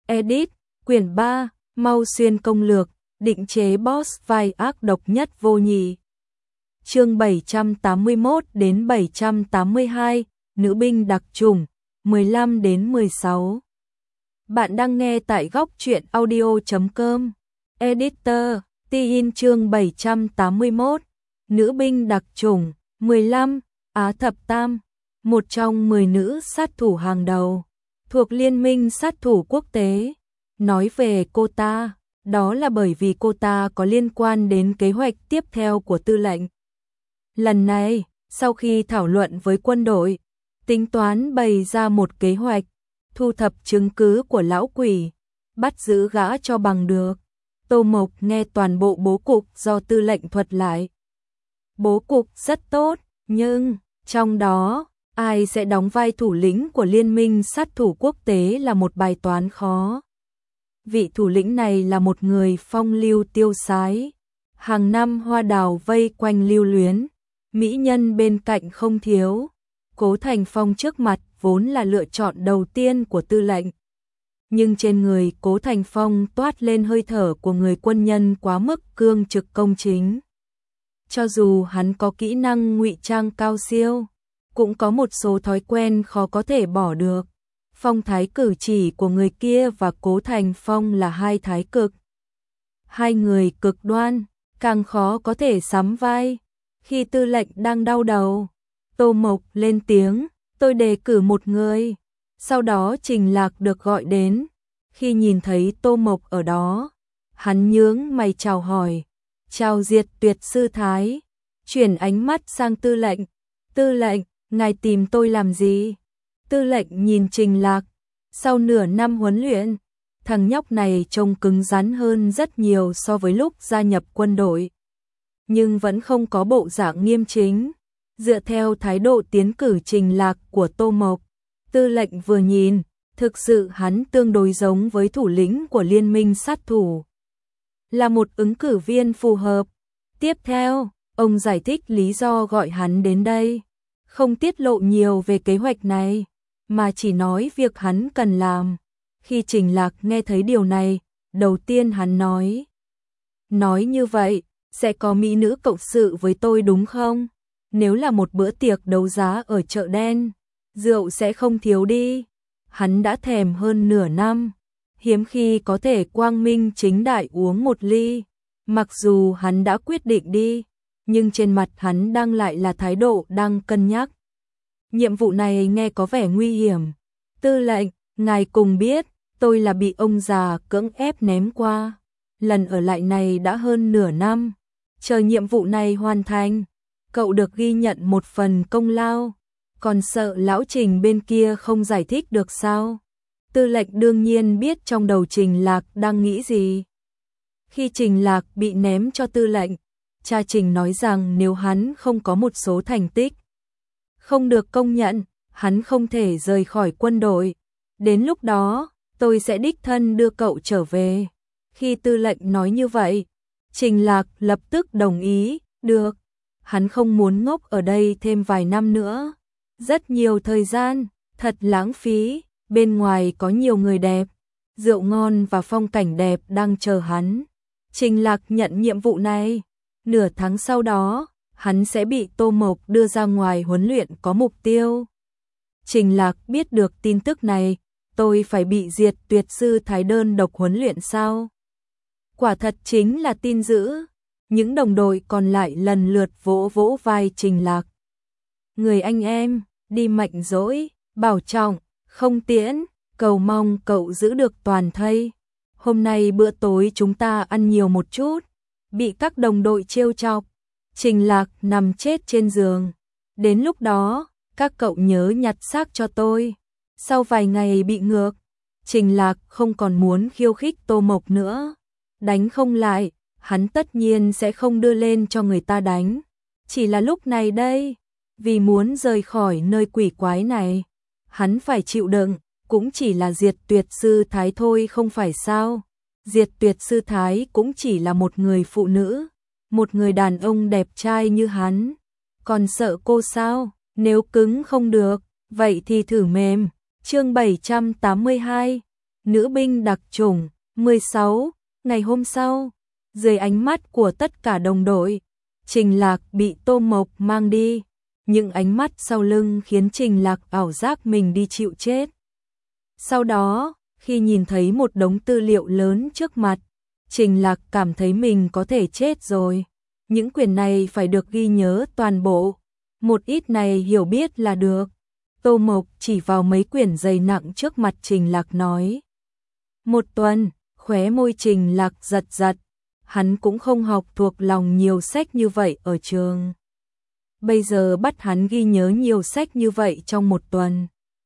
Edit, quyển 3, Mau Xuyên công lược, định chế boss vai ác độc nhất vô nhị. Chương 781 đến 782, nữ binh đặc chủng, 15 đến 16. Bạn đang nghe tại góc truyện audio.com. Editor, Tin chương 781, nữ binh đặc chủng, 15, Á Thập Tam, một trong 10 nữ sát thủ hàng đầu, thuộc Liên minh sát thủ quốc tế. Nói về cô ta, đó là bởi vì cô ta có liên quan đến kế hoạch tiếp theo của tư lệnh. Lần này, sau khi thảo luận với quân đội, tính toán bày ra một kế hoạch, thu thập chứng cứ của lão quỷ, bắt giữ gã cho bằng được. Tô Mộc nghe toàn bộ bố cục do tư lệnh thuật lại. Bố cục rất tốt, nhưng trong đó, ai sẽ đóng vai thủ lĩnh của Liên minh sát thủ quốc tế là một bài toán khó. Vị thủ lĩnh này là một người phong lưu tiêu sái, hàng năm hoa đào vây quanh lưu luyến, mỹ nhân bên cạnh không thiếu. Cố Thành Phong trước mặt vốn là lựa chọn đầu tiên của tư lệnh. Nhưng trên người Cố Thành Phong toát lên hơi thở của người quân nhân quá mức cương trực công chính. Cho dù hắn có kỹ năng ngụy trang cao siêu, cũng có một số thói quen khó có thể bỏ được. Phong thái cử chỉ của người kia và Cố Thành Phong là hai thái cực. Hai người cực đoan, càng khó có thể sắm vai. Khi tư lệnh đang đau đầu, Tô Mộc lên tiếng, tôi đề cử một người. Sau đó Trình Lạc được gọi đến. Khi nhìn thấy Tô Mộc ở đó, hắn nhướng mày chào hỏi. Chào Diệt Tuyệt sư thái. Chuyển ánh mắt sang tư lệnh. Tư lệnh, ngài tìm tôi làm gì? Tư lệnh nhìn Trình Lạc. Sau nửa năm huấn luyện, thằng nhóc này trông cứng rắn hơn rất nhiều so với lúc gia nhập quân đội. Nhưng vẫn không có bộ dạng nghiêm chính. Dựa theo thái độ tiến cử Trình Lạc của Tô Mộc, tư lệnh vừa nhìn, thực sự hắn tương đối giống với thủ lĩnh của Liên minh sát thủ. Là một ứng cử viên phù hợp. Tiếp theo, ông giải thích lý do gọi hắn đến đây. Không tiết lộ nhiều về kế hoạch này, mà chỉ nói việc hắn cần làm. Khi Trình Lạc nghe thấy điều này, đầu tiên hắn nói như vậy, sẽ có mỹ nữ cộng sự với tôi đúng không? Nếu là một bữa tiệc đấu giá ở chợ đen, rượu sẽ không thiếu đi. Hắn đã thèm hơn nửa năm, hiếm khi có thể quang minh chính đại uống một ly. Mặc dù hắn đã quyết định đi, nhưng trên mặt hắn đang lại là thái độ đang cân nhắc. Nhiệm vụ này nghe có vẻ nguy hiểm. Tư lệnh, ngài cùng biết, tôi là bị ông già cưỡng ép ném qua. Lần ở lại này đã hơn nửa năm. Chờ nhiệm vụ này hoàn thành, cậu được ghi nhận một phần công lao. Còn sợ lão Trình bên kia không giải thích được sao? Tư lệnh đương nhiên biết trong đầu Trình Lạc đang nghĩ gì. Khi Trình Lạc bị ném cho tư lệnh, cha Trình nói rằng nếu hắn không có một số thành tích không được công nhận, hắn không thể rời khỏi quân đội. Đến lúc đó, tôi sẽ đích thân đưa cậu trở về. Khi tư lệnh nói như vậy, Trình Lạc lập tức đồng ý, được. Hắn không muốn ngốc ở đây thêm vài năm nữa. Rất nhiều thời gian, thật lãng phí, bên ngoài có nhiều người đẹp, rượu ngon và phong cảnh đẹp đang chờ hắn. Trình Lạc nhận nhiệm vụ này, nửa tháng sau đó, hắn sẽ bị Tô Mộc đưa ra ngoài huấn luyện có mục tiêu. Trình Lạc biết được tin tức này, tôi phải bị Diệt Tuyệt sư thái đơn độc huấn luyện sao? Quả thật chính là tin dữ. Những đồng đội còn lại lần lượt vỗ vỗ vai Trình Lạc. Người anh em, đi mạnh dỗi, bảo trọng, không tiễn, cầu mong cậu giữ được toàn thây. Hôm nay bữa tối chúng ta ăn nhiều một chút. Bị các đồng đội trêu chọc, Trình Lạc nằm chết trên giường. Đến lúc đó, các cậu nhớ nhặt xác cho tôi. Sau vài ngày bị ngược, Trình Lạc không còn muốn khiêu khích Tô Mộc nữa. Đánh không lại, hắn tất nhiên sẽ không đưa lên cho người ta đánh. Chỉ là lúc này đây, vì muốn rời khỏi nơi quỷ quái này, hắn phải chịu đựng, cũng chỉ là Diệt Tuyệt sư thái thôi không phải sao? Diệt Tuyệt sư thái cũng chỉ là một người phụ nữ, một người đàn ông đẹp trai như hắn. Còn sợ cô sao? Nếu cứng không được, vậy thì thử mềm. Chương 782, Nữ binh đặc chủng 16. Ngày hôm sau, dưới ánh mắt của tất cả đồng đội, Trình Lạc bị Tô Mộc mang đi. Những ánh mắt sau lưng khiến Trình Lạc ảo giác mình đi chịu chết. Sau đó, khi nhìn thấy một đống tư liệu lớn trước mặt, Trình Lạc cảm thấy mình có thể chết rồi. Những quyển này phải được ghi nhớ toàn bộ, một ít này hiểu biết là được. Tô Mộc chỉ vào mấy quyển dày nặng trước mặt Trình Lạc nói. Một tuần, khóe môi Trình Lạc giật giật, hắn cũng không học thuộc lòng nhiều sách như vậy ở trường. Bây giờ bắt hắn ghi nhớ nhiều sách như vậy trong một tuần.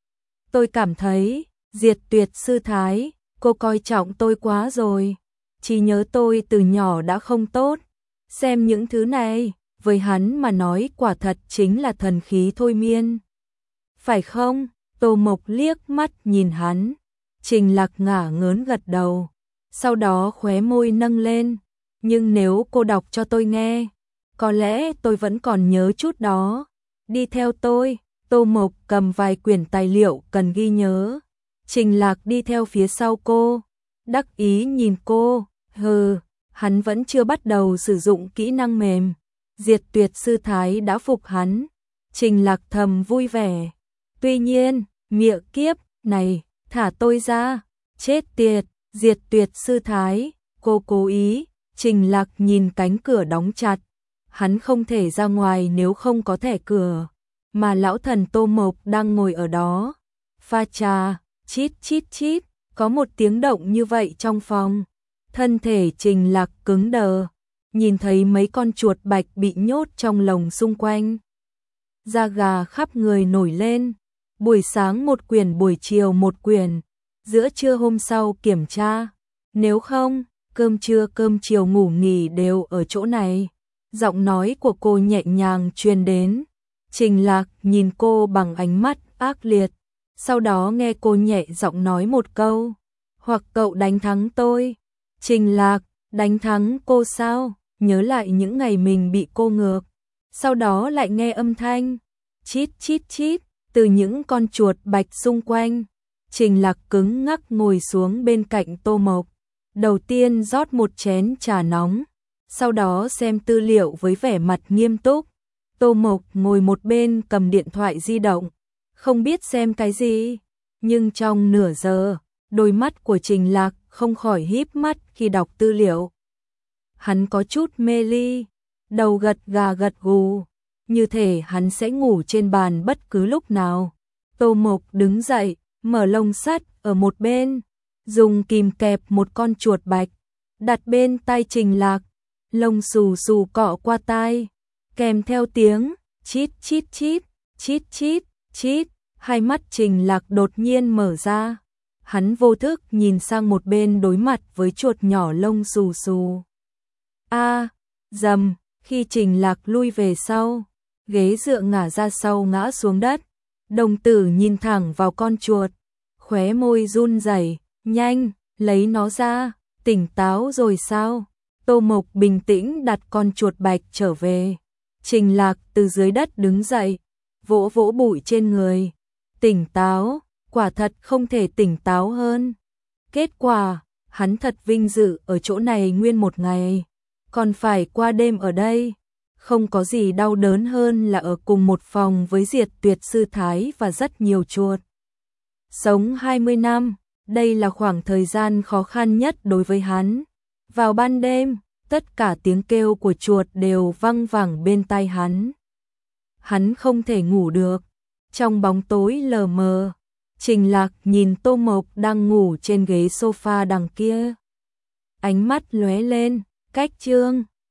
Tôi cảm thấy, Diệt Tuyệt sư thái, cô coi trọng tôi quá rồi. Trí nhớ tôi từ nhỏ đã không tốt. Xem những thứ này, với hắn mà nói quả thật chính là thần khí thôi miên. Phải không? Tô Mộc liếc mắt nhìn hắn. Trình Lạc ngả ngớn gật đầu. Sau đó khóe môi nâng lên. Nhưng nếu cô đọc cho tôi nghe, có lẽ tôi vẫn còn nhớ chút đó. Đi theo tôi. Tô Mộc cầm vài quyển tài liệu cần ghi nhớ. Trình Lạc đi theo phía sau cô. Đắc ý nhìn cô. Hừ, hắn vẫn chưa bắt đầu sử dụng kỹ năng mềm. Diệt Tuyệt sư thái đã phục hắn. Trình Lạc thầm vui vẻ. Tuy nhiên, miệng kiếp, này, thả tôi ra. Chết tiệt, Diệt Tuyệt sư thái, cô cố ý. Trình Lạc nhìn cánh cửa đóng chặt. Hắn không thể ra ngoài nếu không có thẻ cửa. Mà lão thần Tô Mộc đang ngồi ở đó. Pha trà, chít chít chít, có một tiếng động như vậy trong phòng. Thân thể Trình Lạc cứng đờ, nhìn thấy mấy con chuột bạch bị nhốt trong lồng xung quanh. Da gà khắp người nổi lên, buổi sáng một quyển buổi chiều một quyển, giữa trưa hôm sau kiểm tra. Nếu không, cơm trưa cơm chiều ngủ nghỉ đều ở chỗ này. Giọng nói của cô nhẹ nhàng truyền đến. Trình Lạc nhìn cô bằng ánh mắt ác liệt, sau đó nghe cô nhẹ giọng nói một câu. Hoặc cậu đánh thắng tôi. Trình Lạc, đánh thắng cô sao? Nhớ lại những ngày mình bị cô ngược. Sau đó lại nghe âm thanh. Chít chít chít, từ những con chuột bạch xung quanh. Trình Lạc cứng ngắc ngồi xuống bên cạnh Tô Mộc. Đầu tiên rót một chén trà nóng. Sau đó xem tư liệu với vẻ mặt nghiêm túc. Tô Mộc ngồi một bên cầm điện thoại di động. Không biết xem cái gì. Nhưng trong nửa giờ, đôi mắt của Trình Lạc không khỏi híp mắt khi đọc tư liệu. Hắn có chút mê ly, đầu gật gà gật gù, như thể hắn sẽ ngủ trên bàn bất cứ lúc nào. Tô Mộc đứng dậy, mở lồng sắt ở một bên, dùng kìm kẹp một con chuột bạch, đặt bên tai Trình Lạc, lông xù xù cọ qua tai, kèm theo tiếng chít chít chít, chít chít chít, hai mắt Trình Lạc đột nhiên mở ra. Hắn vô thức nhìn sang một bên đối mặt với chuột nhỏ lông xù xù. Dầm, khi Trình Lạc lui về sau, ghế dựa ngả ra sau ngã xuống đất. Đồng tử nhìn thẳng vào con chuột, khóe môi run rẩy, nhanh, lấy nó ra, tỉnh táo rồi sao? Tô Mộc bình tĩnh đặt con chuột bạch trở về. Trình Lạc từ dưới đất đứng dậy, vỗ vỗ bụi trên người. Tỉnh táo, quả thật không thể tỉnh táo hơn. Kết quả, hắn thật vinh dự ở chỗ này nguyên một ngày, còn phải qua đêm ở đây. Không có gì đau đớn hơn là ở cùng một phòng với Diệt Tuyệt sư thái và rất nhiều chuột. Sống 20 năm, đây là khoảng thời gian khó khăn nhất đối với hắn. Vào ban đêm, tất cả tiếng kêu của chuột đều văng vẳng bên tai hắn. Hắn không thể ngủ được. Trong bóng tối lờ mờ, Trình Lạc nhìn Tô Mộc đang ngủ trên ghế sofa đằng kia. Ánh mắt lóe lên, cách chương